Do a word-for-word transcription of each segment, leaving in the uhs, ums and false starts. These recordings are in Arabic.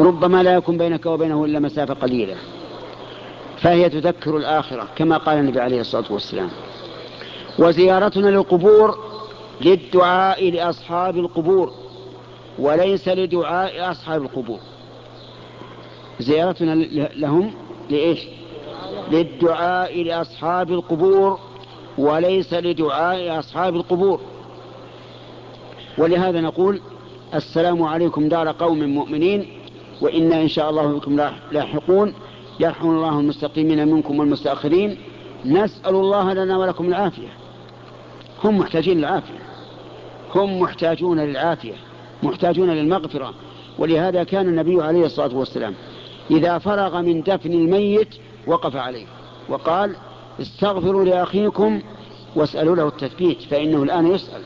ربما لا يكون بينك وبينه إلا مسافة قليلة، فهي تذكر الآخرة كما قال النبي عليه الصلاة والسلام. وزيارتنا للقبور للدعاء لأصحاب القبور وليس لدعاء أصحاب القبور. زيارتنا لهم لإيش؟ للدعاء لأصحاب القبور وليس لدعاء أصحاب القبور. ولهذا نقول السلام عليكم دار قوم مؤمنين وإنا إن شاء الله بكم لاحقون، يرحم الله المستقيمين منكم والمستأخرين، نسأل الله لنا ولكم العافية. هم محتاجين للعافية، هم محتاجون للعافية، محتاجون للمغفرة. ولهذا كان النبي عليه الصلاة والسلام إذا فرغ من دفن الميت وقف عليه وقال استغفروا لأخيكم واسألوا له التثبيت فإنه الآن يسأل.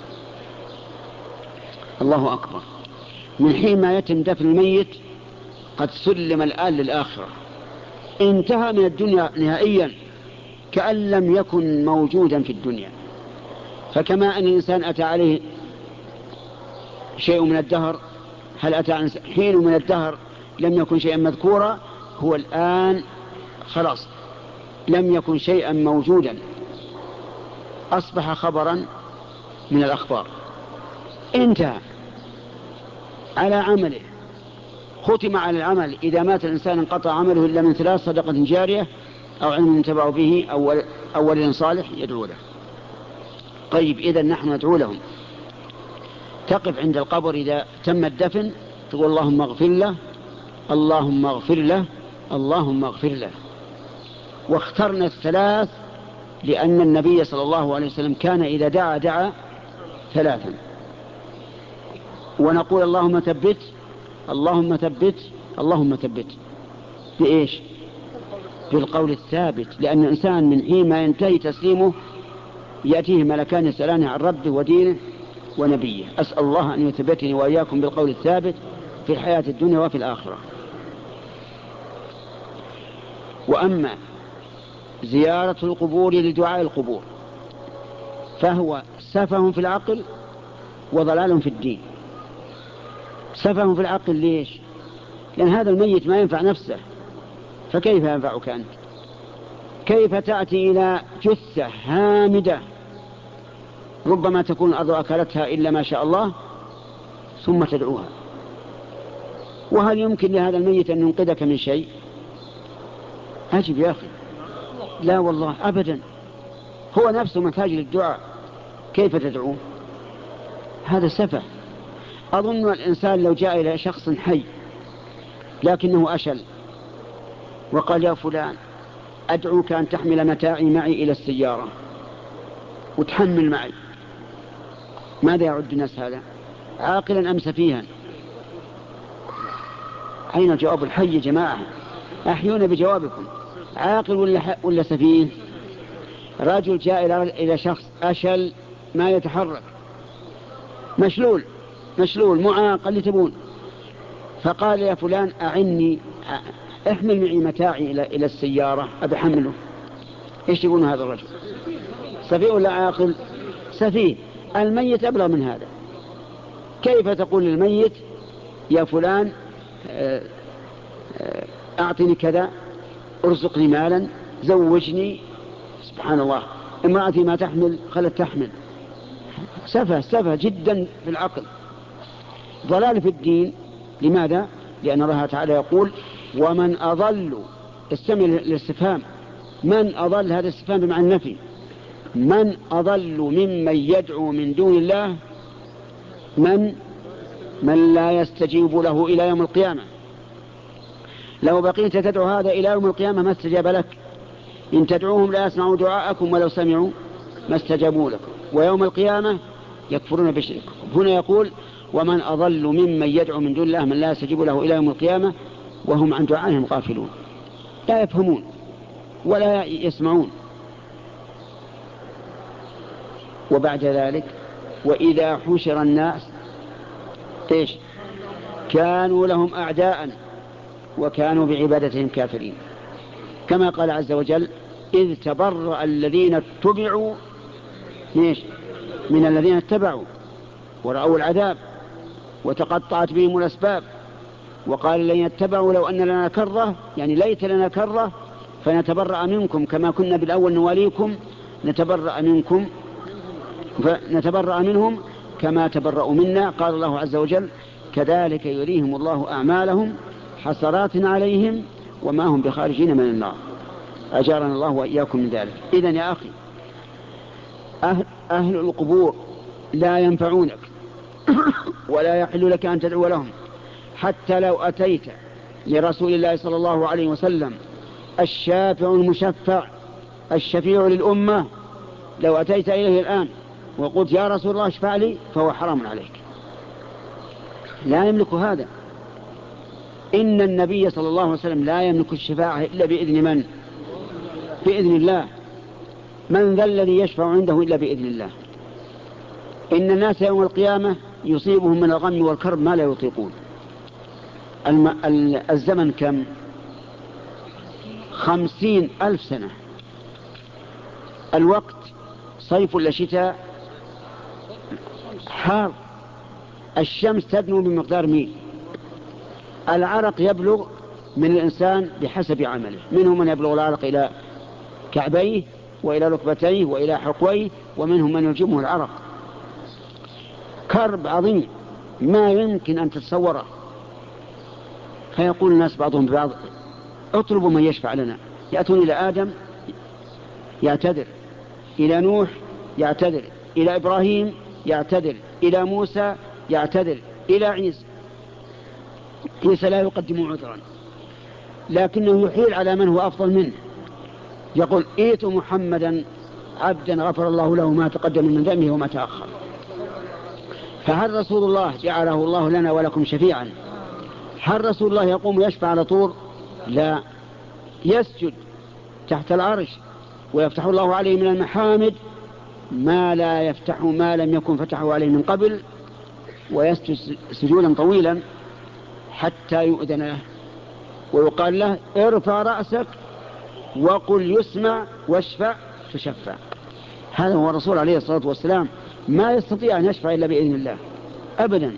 الله أكبر. من حين ما يتم دفن الميت قد سلم الآن للآخرة، انتهى من الدنيا نهائيا كأن لم يكن موجودا في الدنيا. فكما أن الإنسان أتى عليه شيء من الدهر، هل أتى حين من الدهر لم يكن شيئا مذكورا، هو الآن خلاص لم يكن شيئا موجودا، أصبح خبرا من الأخبار، انتهى على عمله، ختم على العمل. إذا مات الإنسان انقطع عمله إلا من ثلاث: صدقة جارية أو علم ينتفع به أو ولد صالح يدعو له. طيب إذا نحن ندعو لهم. تقف عند القبر إذا تم الدفن تقول اللهم اغفر له، اللهم اغفر له، اللهم اغفر له. واخترنا الثلاث لأن النبي صلى الله عليه وسلم كان إذا دعا دعا ثلاثا. ونقول اللهم ثبت، اللهم ثبت، اللهم ثبت. بإيش؟ بالقول الثابت، لأن الإنسان من حين ما ينتهي تسليمه يأتيه ملكان يسألانه عن ربه ودينه ونبيه. أسأل الله أن يثبتني وإياكم بالقول الثابت في الحياة الدنيا وفي الآخرة. وأما زيارة القبور لدعاء القبور فهو سفه في العقل وضلال في الدين. سفه في العقل ليش؟ لأن هذا الميت ما ينفع نفسه، فكيف ينفعك أنت؟ كيف تأتي إلى جثة هامدة ربما تكون الأرض أكلتها إلا ما شاء الله ثم تدعوها؟ وهل يمكن لهذا الميت أن ينقذك من شيء؟ أجب يا أخي، لا والله أبدا، هو نفسه محتاج للدعاء، كيف تدعوه؟ هذا سفه. أظن الإنسان لو جاء إلى شخص حي لكنه أشل وقال يا فلان أدعوك أن تحمل متاعي معي إلى السيارة وتحمل معي، ماذا يعد الناس هذا؟ عاقلا أم سفيها؟ أين جواب الحي يا جماعة؟ أحيونا بجوابكم، عاقل ولا, ولا سفيه؟ رجل جاء إلى شخص أشل ما يتحرك، مشلول مشلول معاق اللي تبون، فقال يا فلان أعني احمل معي متاعي إلى إلى السيارة أبي حمله. إيش يقول هذا الرجل؟ سفيه ولا عاقل؟ سفيه. الميت أبلغ من هذا. كيف تقول للميت يا فلان أعطني كذا، ارزقني مالا، زوجني؟ سبحان الله، امرأتي ما تحمل خلت تحمل. سفه سفه جدا في العقل، ضلال في الدين. لماذا؟ لأن الله تعالى يقول ومن أضل، استمع للاستفهام، من أضل، هذا الاستفهام بمعنى النفي، من أضل ممن يدعو من دون الله، من من لا يستجيب له إلى يوم القيامة. لو بقيت تدعو هذا إلى يوم القيامة ما استجاب لك. إن تدعوهم لا يسمعوا دعاءكم ولو سمعوا ما استجابوا لكم، ويوم القيامة يكفرون بشرككم. هنا يقول ومن أضل ممن يدعو من دون الله من لا يستجيب له إلى يوم القيامة وهم عن دعائهم غافلون، لا يفهمون ولا يسمعون. وبعد ذلك وإذا حشر الناس إيش؟ كانوا لهم أعداء وكانوا بعبادتهم كافرين، كما قال عز وجل إذ تبرأ الذين اتبعوا إيش؟ من الذين اتبعوا ورأوا العذاب وتقطعت بهم الأسباب وقال لن يتبعوا لو أن لنا كرة، يعني ليت لنا كرة فنتبرأ منكم كما كنا بالأول نواليكم نتبرأ منكم فنتبرأ منهم كما تبرأوا منا. قال الله عز وجل كذلك يريهم الله أعمالهم حسرات عليهم وما هم بخارجين من النار. أجارنا الله وإياكم من ذلك. إذن يا أخي أهل, أهل القبور لا ينفعونك ولا يحل لك أن تدعو لهم، حتى لو أتيت لرسول الله صلى الله عليه وسلم الشافع المشفع الشفيع للأمة، لو أتيت إليه الآن وقلت يا رسول الله اشفع لي فهو حرام عليك، لا يملك هذا. إن النبي صلى الله عليه وسلم لا يملك الشفاعة إلا بإذن من؟ بإذن الله. من ذا الذي يشفع عنده إلا بإذن الله؟ إن الناس يوم القيامة يصيبهم من الغم والكرب ما لا يطيقون. الم... الزمن كم؟ خمسين ألف سنة. الوقت صيف ولا شتاء؟ حار. الشمس تدنو بمقدار ميل. العرق يبلغ من الإنسان بحسب عمله، منهم من يبلغ العرق إلى كعبيه وإلى ركبتيه وإلى حقويه، ومنهم من يلجمه العرق. كرب عظيم ما يمكن أن تتصوره. فيقول الناس بعضهم ببعض اطلبوا من يشفع لنا. يأتون إلى آدم يعتذر، إلى نوح يعتذر، إلى إبراهيم يعتذر، إلى موسى يعتذر، إلى عيسى. عيسى لا يقدم عذرا لكنه يحيل على من هو أفضل منه، يقول ائت محمدا عبدا غفر الله له ما تقدم من ذنبه وما تأخر. فهل رسول الله جعله الله لنا ولكم شفيعا؟ هل رسول الله يقوم يشفع على طول؟ لا، يسجد تحت العرش ويفتح الله عليه من المحامد ما لا يفتح ما لم يكن فتحه عليه من قبل، ويسجد سجودا طويلا حتى يؤذن له ويقال له ارفع رأسك وقل يسمع واشفع تشفع. هذا هو الرسول عليه الصلاة والسلام، ما يستطيع أن يشفع إلا بإذن الله أبدا.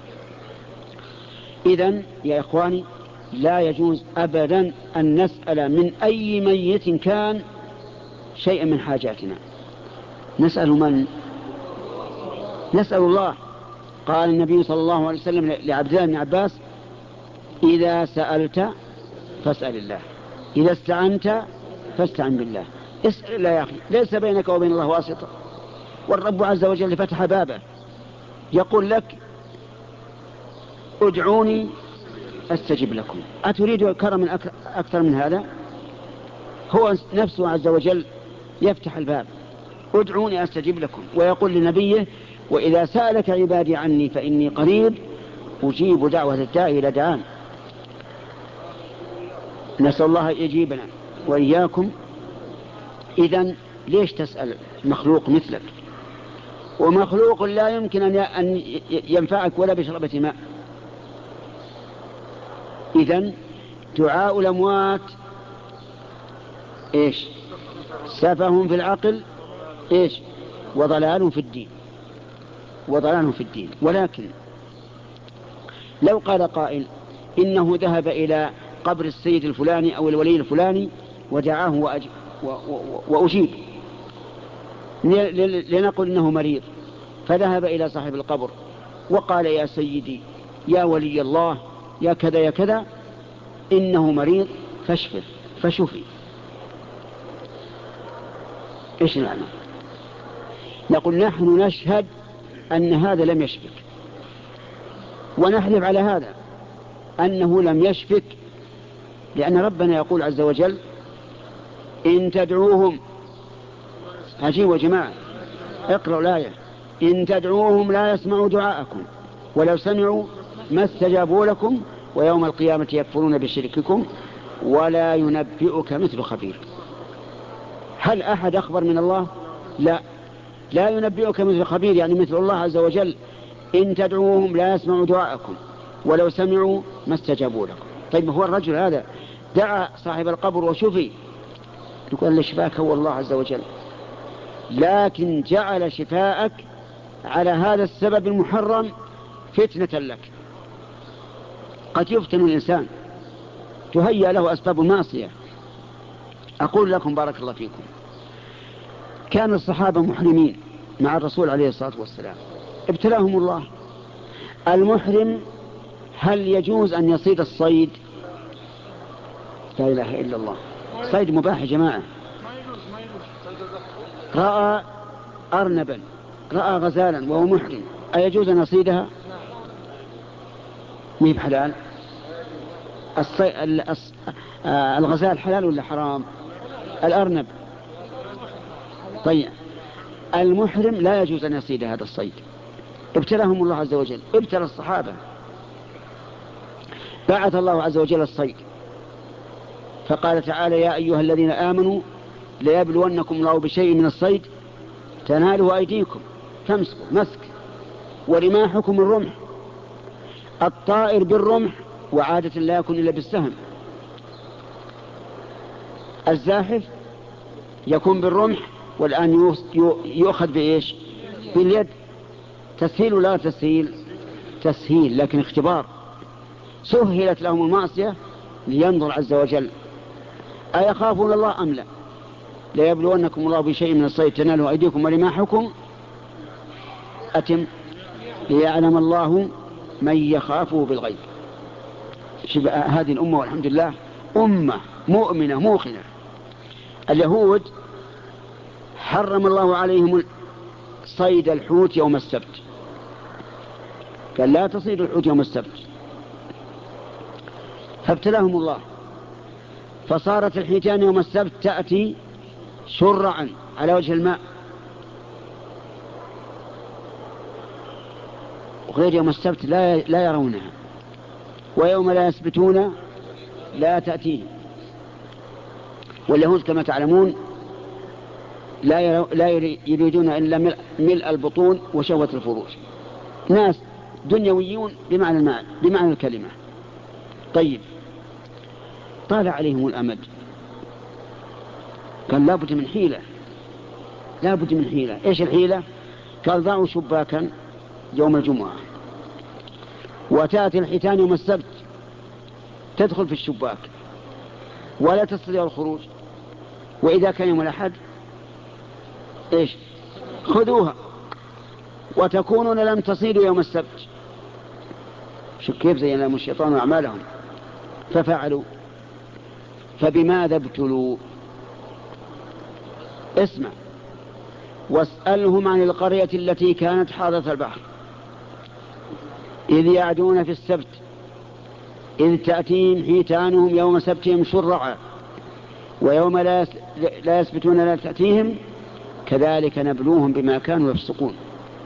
إذن يا إخواني لا يجوز أبدا أن نسأل من أي ميت كان شيئا من حاجاتنا. نسأل من؟ نسأل الله. قال النبي صلى الله عليه وسلم لعبد الله بن عباس إذا سألت فاسأل الله، إذا استعنت فاستعن بالله. اسأل الله يا أخي، ليس بينك وبين الله واسطة. والرب عز وجل فتح بابه يقول لك ادعوني أستجب لكم. أتريد كرم أكثر من هذا؟ هو نفسه عز وجل يفتح الباب ادعوني أستجب لكم، ويقول لنبيه وإذا سألك عبادي عني فإني قريب أجيب دعوة الداعي إلى دعان. نسأل الله يجيبنا وإياكم. إذن ليش تسأل مخلوق مثلك ومخلوق لا يمكن أن ينفعك ولا بشربة ماء؟ إذن دعاء الأموات إيش؟ سفه في العقل إيش؟ وضلال في الدين، وضلال في الدين. ولكن لو قال قائل إنه ذهب إلى قبر السيد الفلاني أو الولي الفلاني ودعاه وأج... و... و... وأجيب، لنقل إنه مريض، فذهب إلى صاحب القبر وقال يا سيدي يا ولي الله يا كذا يا كذا إنه مريض فاشفه فشفي، إيش نعمل؟ نقول نحن نشهد أن هذا لم يشفك، ونحلف على هذا أنه لم يشفك، لأن ربنا يقول عز وجل إن تدعوهم، عجيب يا جماعة اقرأوا الآية، إن تدعوهم لا يسمعوا دعاءكم ولو سمعوا ما استجابوا لكم ويوم القيامة يكفرون بشرككم ولا ينبئك مثل خبير. هل أحد أخبر من الله؟ لا، لا ينبئك مثل خبير، يعني مثل الله عز وجل. إن تدعوهم لا يسمعوا دعاءكم ولو سمعوا ما استجابوا لكم. طيب هو الرجل هذا دعا صاحب القبر وشفي، تقول لشفاك هو الله عز وجل، لكن جعل شفاءك على هذا السبب المحرم فتنة لك. قد يفتن الإنسان، تهيأ له أسباب المعصية. أقول لكم بارك الله فيكم، كان الصحابة محرمين مع الرسول عليه الصلاة والسلام، ابتلاهم الله. المحرم هل يجوز أن يصيد الصيد؟ لا إله إلا الله، صيد مباح يا جماعة. رأى أرنبا، رأى غزالا وهو محرم، أيجوز أن يصيدها؟ ميب حلال؟ الصي... الأص... آه... الغزال حلال ولا حرام؟ الأرنب. طيب المحرم لا يجوز أن يصيد هذا الصيد، ابتلاهم الله عز وجل، ابتلى الصحابة. بعث الله عز وجل الصيد، فقال تعالى: يا أيها الذين آمنوا ليبلونكم الله بشيء من الصيد تناله أيديكم، تمسكوا مسك، ورماحكم الرمح. الطائر بالرمح وعادة لا يكون إلا بالسهم، الزاحف يكون بالرمح، والآن يؤخذ بإيش؟ باليد. تسهيل ولا تسهيل؟ تسهيل، لكن اختبار. سهلت لهم المعصية لينظر عز وجل أيخافون الله أم لا. ليبلونكم الله بشيء من الصيد تناله أيديكم ورماحكم، أتم، ليعلم الله من يخافه بالغيب. شبه هذه الأمة والحمد لله أمة مؤمنة موقنة. اليهود حرم الله عليهم صيد الحوت يوم السبت، قال لا تصيد الحوت يوم السبت، فابتلاهم الله، فصارت الحيتان يوم السبت تأتي شرعا على وجه الماء، وغير يوم السبت لا لا يرونها، ويوم لا يسبتون لا تأتيهم. واليهود كما تعلمون لا لا يريدون إلا ملء, ملء البطون وشهوة الفروج، ناس دنيويون بمعنى المعنى بمعنى الكلمة. طيب طال عليهم الأمد، قال لا بد من حيلة، لا بد من حيلة. إيش الحيلة؟ قال ضعوا شباكا يوم الجمعة، وتأتي الحيتان يوم السبت تدخل في الشباك ولا تستطيع الخروج، وإذا كان يوم الأحد إيش؟ خذوها وتكونون لم تصيدوا يوم السبت. شو كيف زين لهم الشيطان أعمالهم؟ ففعلوا. فبماذا ابتلوا؟ اسمع: واسألهم عن القرية التي كانت حاضرة البحر إذ يعدون في السبت إذ تأتيهم حيتانهم يوم سبتهم شرعا ويوم لا يسبتون لا تأتيهم كذلك نبلوهم بما كانوا يفسقون.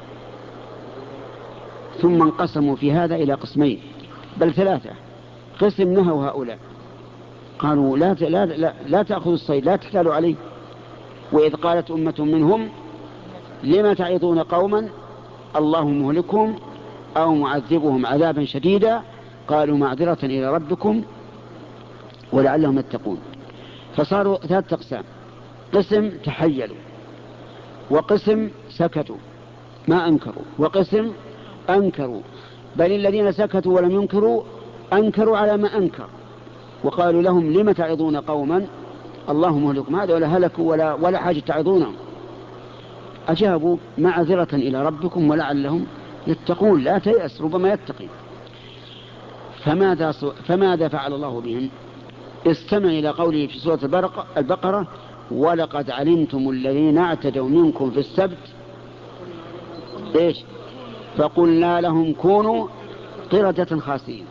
ثم انقسموا في هذا إلى قسمين بل ثلاثة. قسم نهوا هؤلاء، قالوا لا, لا, لا, لا تأخذوا الصيد، لا تحتالوا عليه. وإذ قالت أمة منهم لما تعظون قوما الله مهلكهم أو معذبهم عذابا شديدا قالوا معذرة إلى ربكم ولعلهم يتقون. فصاروا ثلاثة أقسام: قسم تحيلوا، وقسم سكتوا ما أنكروا، وقسم أنكروا، بل الذين سكتوا ولم ينكروا أنكروا على ما أنكر، وقالوا لهم لما تعظون قوما الله مهلكهم، هذا ولا هلكوا ولا, ولا حاجة تعظونهم. أجابوا معذرة إلى ربكم ولعلهم يتقون، لا تيأس ربما يتقي. فماذا, فماذا فعل الله بهم؟ استمع إلى قوله في سورة البقرة: ولقد علمتم الذين اعتدوا منكم في السبت إيش؟ فقلنا لهم كونوا قردة خاسئين.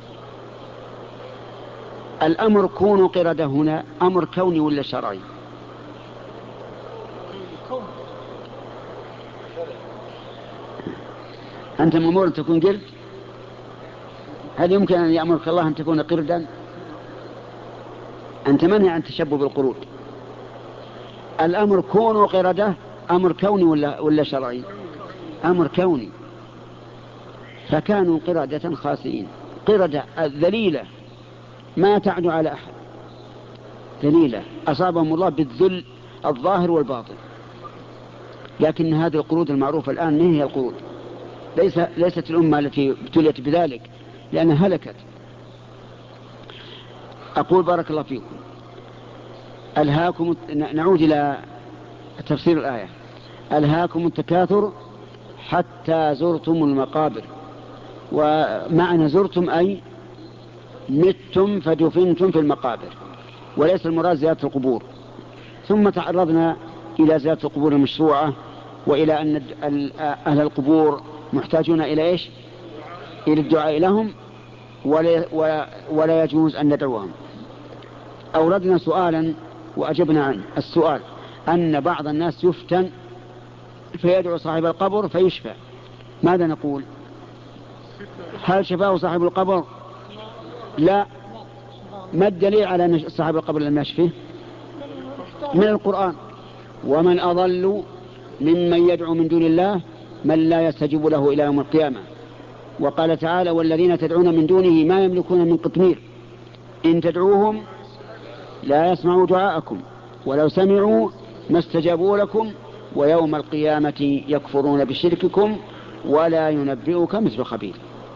الأمر كونوا قردة هنا أمر كوني ولا شرعي؟ أنت مأمور أن تكون قرد؟ هل يمكن أن يأمرك الله أن تكون قردا؟ أنت منهي عن تشبه بالقرود. الأمر كونوا قردة أمر كوني ولا, ولا شرعي؟ أمر كوني. فكانوا قردة خاسئين، قردة ذليلة ما تعدو على أحد، ذليلة أصابهم الله بالذل الظاهر والباطن. لكن هذه القرود المعروفة الآن ما هي القرود، ليس ليست الأمة التي ابتليت بذلك لأنها هلكت، أقول بارك الله فيكم، ألهاكم، نعود إلى تفسير الآية، ألهاكم التكاثر حتى زرتم المقابر. ومعنى زرتم أي متم فدفنتم في المقابر، وليس المراد زيارة القبور. ثم تعرضنا إلى زيارة القبور المشروعة، وإلى أن أهل القبور محتاجون إلى إيش؟ إلى الدعاء لهم، ولا, ولا يجوز أن ندعوهم. أوردنا سؤالا وأجبنا عنه. السؤال أن بعض الناس يفتن فيدعو صاحب القبر فيشفى، ماذا نقول؟ هل شفاه صاحب القبر؟ لا. ما الدليل على أن صاحب القبر لم يشفه؟ من القرآن: ومن أضل ممن يدعو من دون الله من لا يستجيب له إلى يوم القيامة. وقال تعالى: والذين تدعون من دونه ما يملكون من قطمير إن تدعوهم لا يسمعوا دعاءكم ولو سمعوا ما استجابوا لكم ويوم القيامة يكفرون بشرككم ولا ينبئك مثل خبير.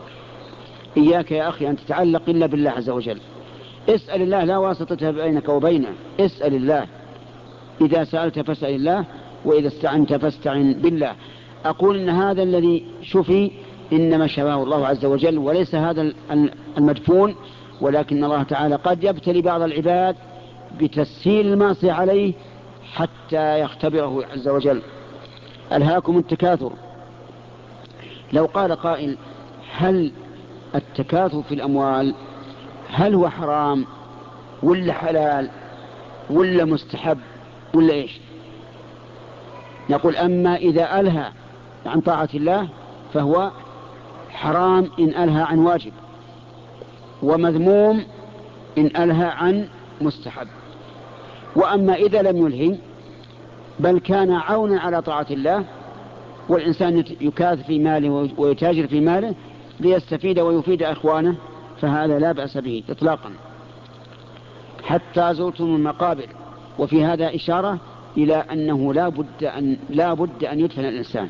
إياك يا أخي أن تتعلق إلا بالله عز وجل. اسأل الله، لا واسطة بينك وبينه، اسأل الله. إذا سألت فاسأل الله، وإذا استعنت فاستعن بالله. أقول إن هذا الذي شفي إنما شفاه الله عز وجل، وليس هذا المدفون، ولكن الله تعالى قد يبتلي بعض العباد بتسهيل المعصية عليه حتى يختبره عز وجل. ألهاكم التكاثر. لو قال قائل: هل التكاثر في الأموال هل هو حرام ولا حلال ولا مستحب ولا إيش؟ نقول: أما إذا ألهى عن طاعة الله فهو حرام إن ألهى عن واجب، ومذموم إن ألهى عن مستحب. وأما إذا لم يلهي بل كان عونا على طاعة الله، والإنسان يكاث في ماله ويتاجر في ماله ليستفيد ويفيد أخوانه، فهذا لا بأس به إطلاقا. حتى زرتم المقابر. وفي هذا إشارة إلى أنه لا بد أن, لا بد أن يدفن الإنسان.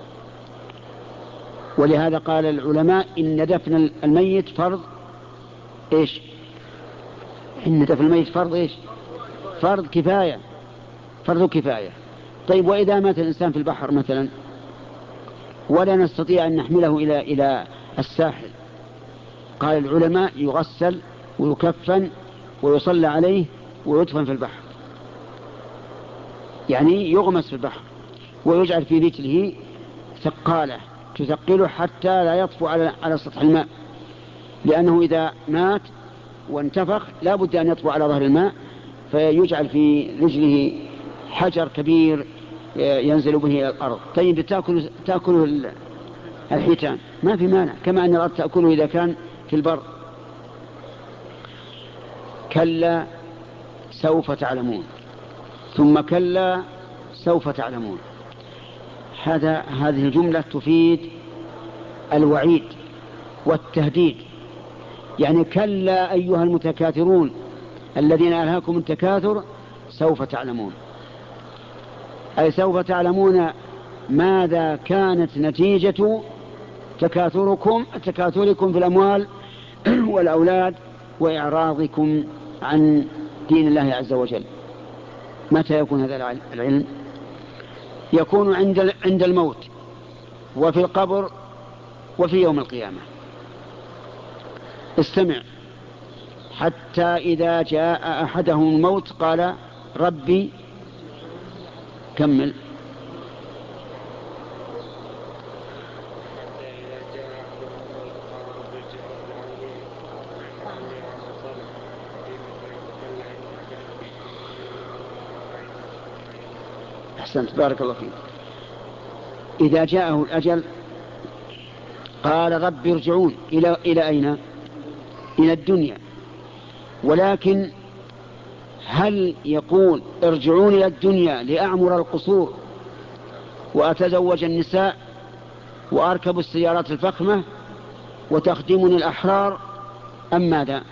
ولهذا قال العلماء إن دفن الميت فرض إيش؟ إن دفن الميت فرض إيش؟ فرض كفاية، فرض كفاية. طيب، وإذا مات الإنسان في البحر مثلا ولا نستطيع أن نحمله إلى إلى الساحل، قال العلماء يغسل ويكفن ويصلى عليه ويدفن في البحر، يعني يغمس في البحر ويجعل في رجله ثقالة تثقله حتى لا يطفو على على سطح الماء، لأنه إذا مات وانتفخ لا بد أن يطفو على ظهر الماء، فيجعل في رجله حجر كبير ينزل به إلى الأرض. طيب، تأكل تأكله الحيتان ما في مانع، كما أن الأرض تأكله إذا كان في البر. كلا سوف تعلمون، ثم كلا سوف تعلمون. هذا هذه الجملة تفيد الوعيد والتهديد، يعني كلا أيها المتكاثرون الذين ألهاكم التكاثر سوف تعلمون، أي سوف تعلمون ماذا كانت نتيجة تكاثركم تكاثركم في الأموال والأولاد وإعراضكم عن دين الله عز وجل. متى يكون هذا العلم؟ يكون عند عند الموت، وفي القبر، وفي يوم القيامة. استمع: حتى إذا جاء أحدهم الموت قال ربي. كمل. أحسنت، بارك الله فيك. إذا جاءه الأجل قال رب ارجعون. إلى إلى أين؟ إلى الدنيا. ولكن هل يقول ارجعون إلى الدنيا لأعمر القصور وأتزوج النساء وأركب السيارات الفخمة وتخدمني الأحرار، أم ماذا؟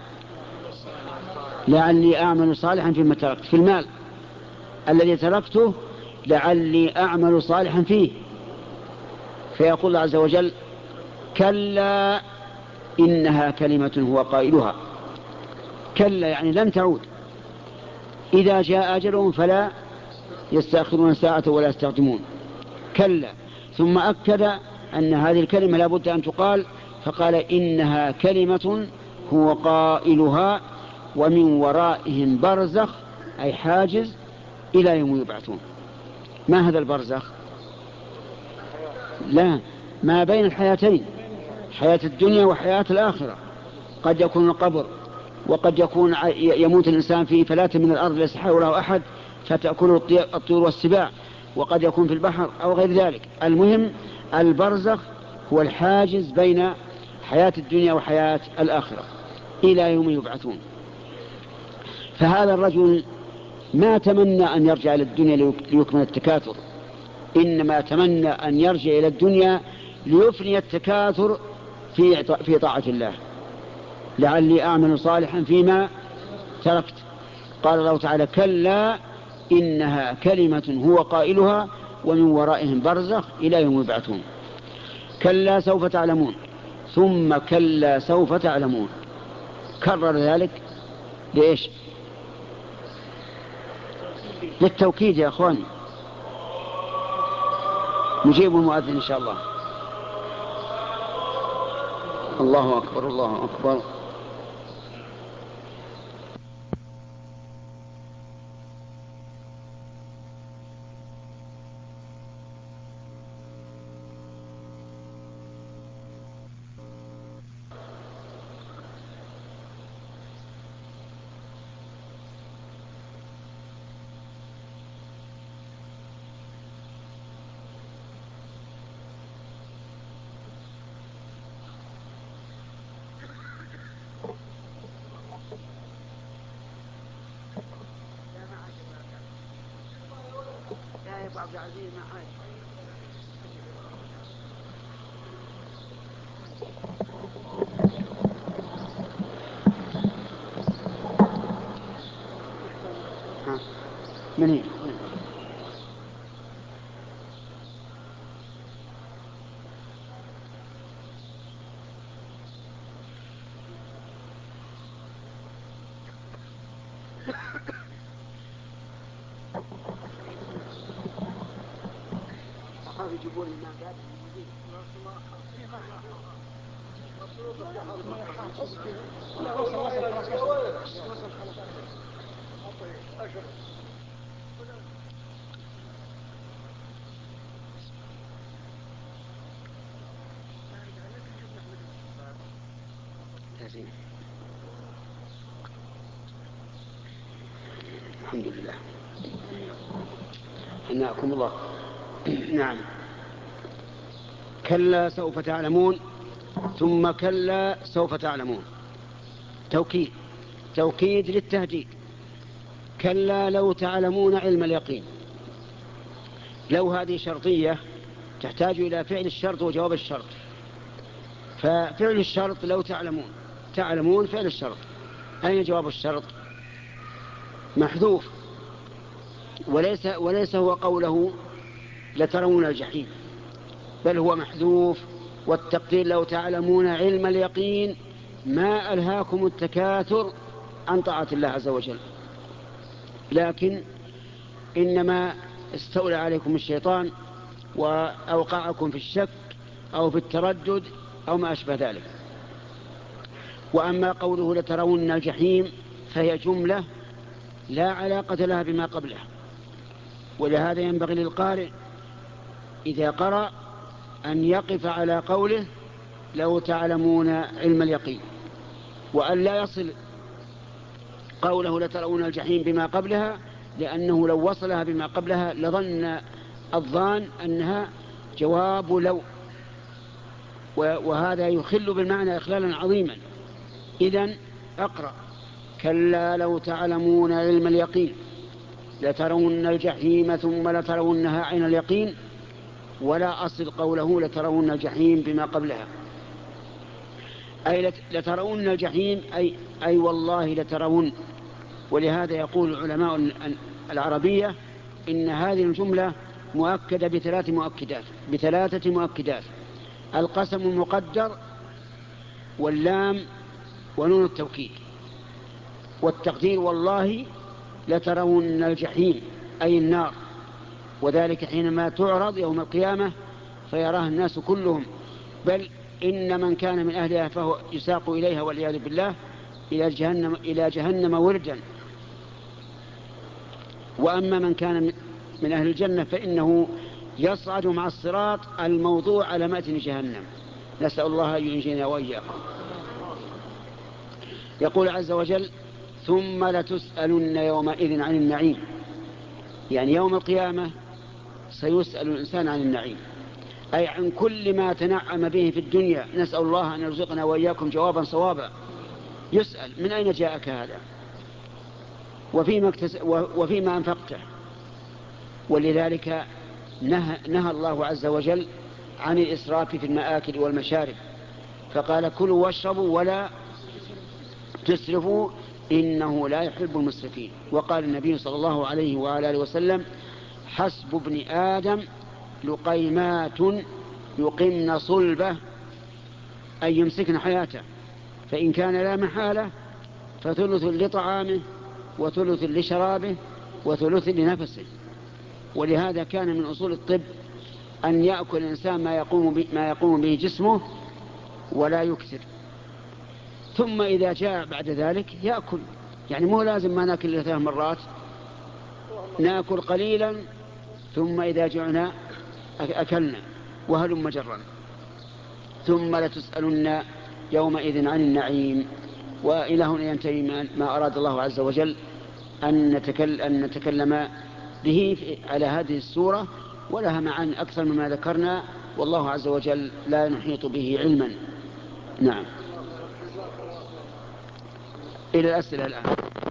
لعلي أعمل صالحا فيما تركت، في المال الذي تركته لعلي أعمل صالحا فيه. فيقول الله عز وجل كلا إنها كلمة هو قائلها كلا يعني لن تعود. إذا جاء أجلهم فلا يستأخرون ساعة ولا يستقدمون. كلا. ثم أكد أن هذه الكلمة لا بد أن تقال، فقال إنها كلمة هو قائلها ومن ورائهم برزخ، أي حاجز إلى يوم يبعثون. ما هذا البرزخ؟ لا، ما بين الحياتين، حياة الدنيا وحياة الآخرة. قد يكون القبر، وقد يكون يموت الإنسان في فلاة من الأرض ليس حوله أحد فتأكل الطيور والسباع، وقد يكون في البحر أو غير ذلك. المهم البرزخ هو الحاجز بين حياة الدنيا وحياة الآخرة إلى يوم يبعثون. فهذا الرجل ما تمنى أن يرجع إلى الدنيا ليكمل التكاثر، إنما تمنى أن يرجع إلى الدنيا ليفني التكاثر في في طاعة الله، لعلي أعمل صالحا فيما تركت. قال الله تعالى كلا إنها كلمة هو قائلها ومن ورائهم برزخ إلى يوم يبعثون. كلا سوف تعلمون ثم كلا سوف تعلمون. كرر ذلك لإيش؟ للتوكيد يا أخواني. نجيب المؤذن إن شاء الله. الله أكبر الله أكبر. عبد العزيز ما حاجة. من هي؟ أخاف يجيبون لنا قاعد الحمد لله. حياكم الله. نعم. كلا سوف تعلمون ثم كلا سوف تعلمون. توكيد توكيد للتهديد. كلا لو تعلمون علم اليقين. لو هذه شرطية تحتاج إلى فعل الشرط وجواب الشرط. ففعل الشرط لو تعلمون، تعلمون فعل الشرط. أين جواب الشرط؟ محذوف، وليس, وليس هو قوله لترون الجحيم، بل هو محذوف. والتقدير لو تعلمون علم اليقين ما ألهاكم التكاثر عن طاعة الله عز وجل، لكن إنما استولى عليكم الشيطان وأوقعكم في الشك أو في التردد أو ما أشبه ذلك. وأما قوله لترون الجحيم فهي جملة لا علاقة لها بما قبلها، ولهذا ينبغي للقارئ إذا قرأ أن يقف على قوله لو تعلمون علم اليقين، وأن لا يصل قوله لترون الجحيم بما قبلها، لأنه لو وصلها بما قبلها لظن الظان أنها جواب لو، وهذا يخل بالمعنى إخلالا عظيما. إذن أقرأ كلا لو تعلمون علم اليقين لترون الجحيم ثم لترونها عين اليقين، ولا أصل قوله لترون الجحيم بما قبلها، أي لترون الجحيم أي, أي والله لترون. ولهذا يقول علماء العربية إن هذه الجملة مؤكدة بثلاث مؤكدات بثلاثة مؤكدات: القسم المقدر واللام ونون التوكيد. والتقدير والله لترون الجحيم أي النار، وذلك حينما تعرض يوم القيامة فيراها الناس كلهم، بل إن من كان من أهلها فهو يساق إليها والعياذ بالله إلى جهنم, إلى جهنم وردا. وأما من كان من أهل الجنة فإنه يصعد مع الصراط الموضوع على متن جهنم، نسأل الله أن ينجينا وإياكم. يقول عز وجل: ثم لتسألن يومئذ عن النعيم، يعني يوم القيامة سيسأل الإنسان عن النعيم، أي عن كل ما تنعم به في الدنيا. نسأل الله أن يرزقنا وإياكم جوابا صوابا. يسأل: من أين جاءك هذا؟ وفيما, اكتس... وفيما أنفقته. ولذلك نهى... نهى الله عز وجل عن الإسراف في المآكل والمشارب، فقال: كلوا واشربوا ولا تسرفوا إنه لا يحب المسرفين. وقال النبي صلى الله عليه وعلى آله وسلم: حسب ابن آدم لقيمات يقمن صلبه، أي يمسكن حياته، فإن كان لا محالة فثلث لطعامه وثلث لشرابه وثلث لنفسه. ولهذا كان من أصول الطب أن يأكل الإنسان ما يقوم به, ما يقوم به جسمه ولا يكثر، ثم إذا جاء بعد ذلك يأكل، يعني مو لازم ما نأكل ثلاث مرات، نأكل قليلا ثم إذا جعنا أكلنا، وهلم جرا. ثم لتسألن يومئذ عن النعيم. وإلى هنا ينتهي ما أراد الله عز وجل أن نتكلم, أن نتكلم به على هذه السورة، ولها معاني أكثر مما ذكرنا، والله عز وجل لا نحيط به علما. نعم، إلى الأسئلة الآن.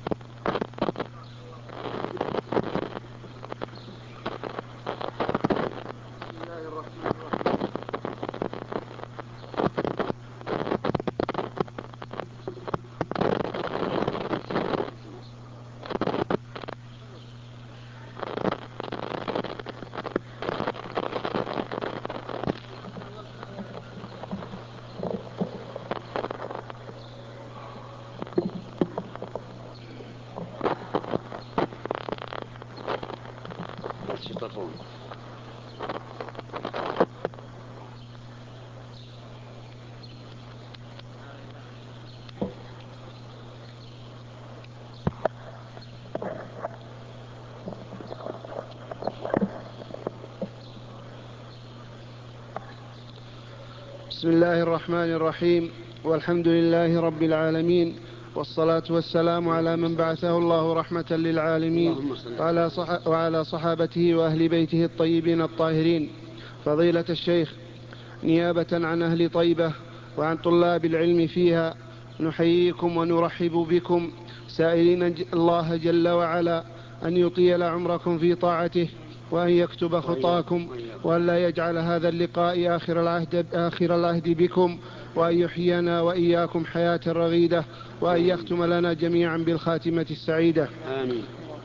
بسم الله الرحمن الرحيم، والحمد لله رب العالمين، والصلاة والسلام على من بعثه الله رحمة للعالمين وعلى صحابته وأهل بيته الطيبين الطاهرين. فضيلة الشيخ، نيابة عن أهل طيبة وعن طلاب العلم فيها نحييكم ونرحب بكم، سائلين الله جل وعلا أن يطيل عمركم في طاعته، وأن يكتب خطاكم، وأن لا يجعل هذا اللقاء آخر العهد, آخر العهد بكم، وأن يحيينا وإياكم حياة رغيدة، وأن يختم لنا جميعا بالخاتمة السعيدة. آمين.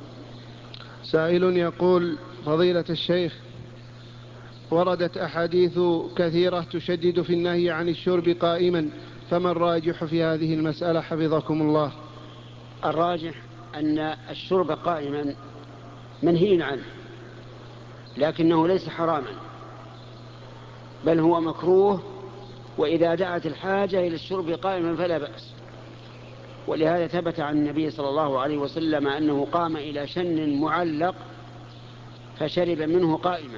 سائل يقول: فضيلة الشيخ، وردت أحاديث كثيرة تشدد في النهي عن الشرب قائما، فما الراجح في هذه المسألة حفظكم الله؟ الراجح أن الشرب قائما منهي عنه، لكنه ليس حراما، بل هو مكروه، وإذا دعت الحاجة إلى الشرب قائما فلا بأس. ولهذا ثبت عن النبي صلى الله عليه وسلم أنه قام إلى شن معلق فشرب منه قائما.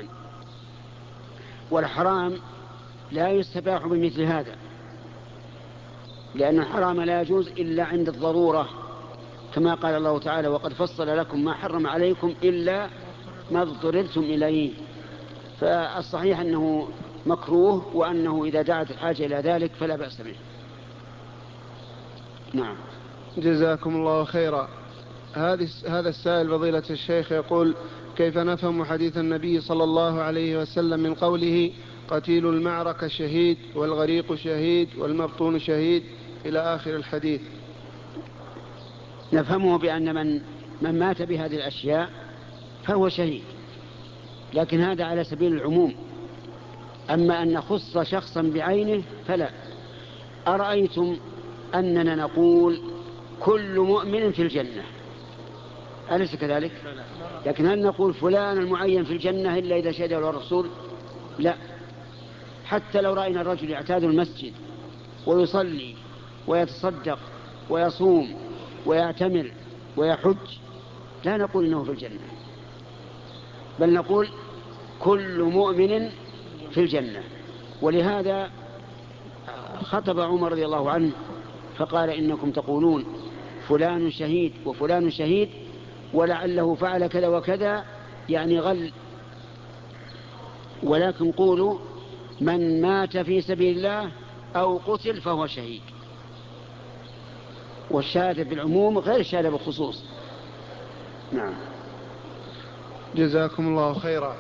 والحرام لا يستباح بمثل هذا، لأن الحرام لا يجوز إلا عند الضرورة، كما قال الله تعالى: وقد فصل لكم ما حرم عليكم إلا ما اضطررتم إليه. فالصحيح أنه مكروه، وأنه إذا دعت الحاجة إلى ذلك فلا بأس به. نعم، جزاكم الله خيرا. هذا السائل فضيلة الشيخ يقول: كيف نفهم حديث النبي صلى الله عليه وسلم من قوله: قتيل المعركة شهيد، والغريق شهيد، والمبطون شهيد، إلى آخر الحديث؟ نفهمه بأن من, من مات بهذه الأشياء فهو شهيد، لكن هذا على سبيل العموم. أما أن نخص شخصا بعينه فلا. أرأيتم أننا نقول كل مؤمن في الجنة، أليس كذلك؟ لكن هل نقول فلان المعين في الجنة إلا إذا شهد له الرسول؟ لا. حتى لو رأينا الرجل يعتاد المسجد ويصلي ويتصدق ويصوم ويعتمر ويحج، لا نقول إنه في الجنة، بل نقول كل مؤمن في الجنة. ولهذا خطب عمر رضي الله عنه فقال إنكم تقولون فلان شهيد وفلان شهيد ولعله فعل كذا وكذا، يعني غل، ولكن قولوا من مات في سبيل الله أو قتل فهو شهيد. والشهادة بالعموم غير الشهادة بالخصوص. نعم. جزاكم الله خيرا.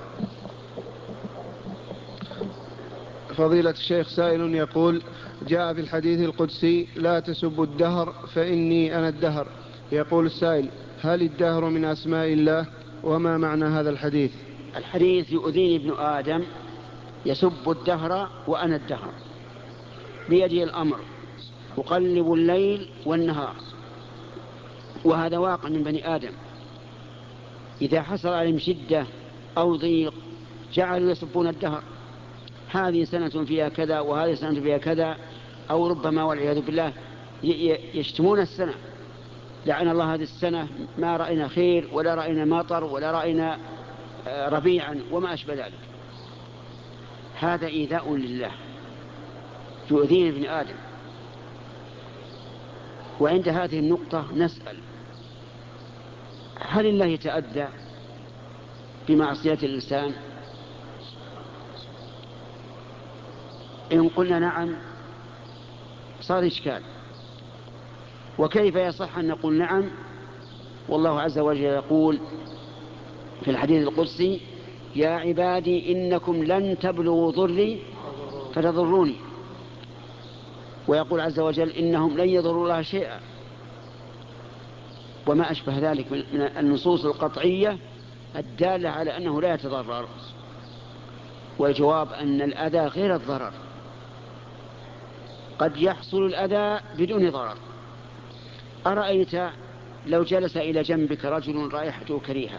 فضيلة الشيخ سائل يقول: جاء في الحديث القدسي: لا تسبوا الدهر فإني أنا الدهر. يقول السائل: هل الدهر من أسماء الله؟ وما معنى هذا الحديث؟ الحديث: يؤذيني ابن آدم يسب الدهر وأنا الدهر، بيدي الأمر، أقلب الليل والنهار. وهذا واقع من بني آدم، إذا حصل عليهم شدة أو ضيق جعلوا يسبون الدهر، هذه سنة فيها كذا وهذه سنة فيها كذا، أو ربما والعياذ بالله يشتمون السنة: لعن الله هذه السنة، ما رأينا خير ولا رأينا مطر ولا رأينا ربيعا وما أشبه ذلك. هذا إيذاء لله، يؤذين ابن آدم. وعند هذه النقطة نسأل: هل الله يتأذى بمعصية الإنسان؟ إن قلنا نعم صار إشكال. وكيف يصح أن نقول نعم والله عز وجل يقول في الحديث القدسي: يا عبادي إنكم لن تبلغوا ضري فتضروني. ويقول عز وجل: إنهم لن يضروا الله شيئا. وما أشبه ذلك من النصوص القطعية الدالة على أنه لا يتضرر. والجواب أن الأذى غير الضرر، قد يحصل الأذى بدون ضرر. أرأيت لو جلس إلى جنبك رجل رائحته كريهة،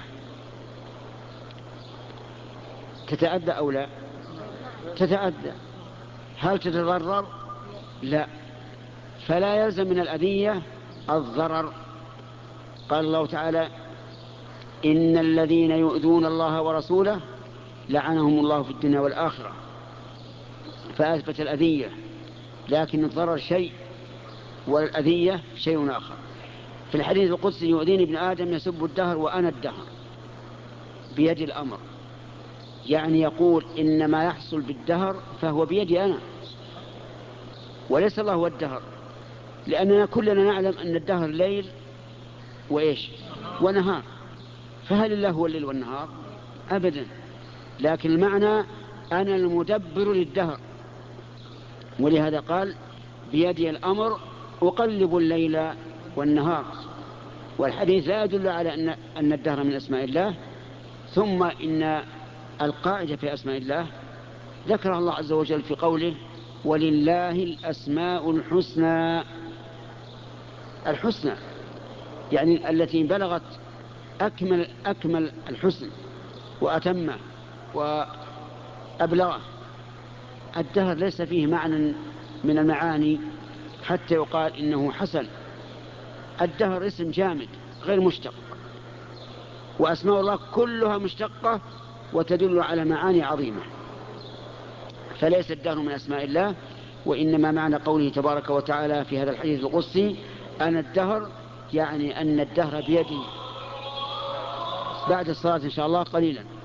تتأذى أو لا؟ تتأذى. هل تتضرر؟ لا. فلا يلزم من الأذية الضرر. قال الله تعالى: إن الذين يؤذون الله ورسوله لعنهم الله في الدنيا والآخرة. فأثبت الأذية، لكن الضرر شيء والأذية شيء آخر. في الحديث القدسي: يؤذيني ابن آدم يسب الدهر وأنا الدهر، بيد الأمر. يعني يقول إن ما يحصل بالدهر فهو بيدي أنا، وليس الله هو الدهر، لأننا كلنا نعلم أن الدهر ليل وإيش ونهار. فهل الله هو الليل والنهار؟ أبدا. لكن المعنى أنا المدبر للدهر. ولهذا قال: بيدي الأمر أقلب الليل والنهار. والحديث لا يدل على أن أن الدهر من أسماء الله. ثم إن القاعدة في أسماء الله ذكر الله عز وجل في قوله: ولله الأسماء الحسنى. الحسنى يعني التي بلغت أكمل, أكمل الحسن وأتمه وأبلغه. الدهر ليس فيه معنى من المعاني حتى يقال إنه حسن. الدهر اسم جامد غير مشتق، وأسماء الله كلها مشتقة وتدل على معاني عظيمة. فليس الدهر من أسماء الله، وإنما معنى قوله تبارك وتعالى في هذا الحديث القدسي: أنا الدهر، يعني أن الدهر بيدي. بعد الصلاة إن شاء الله قليلا.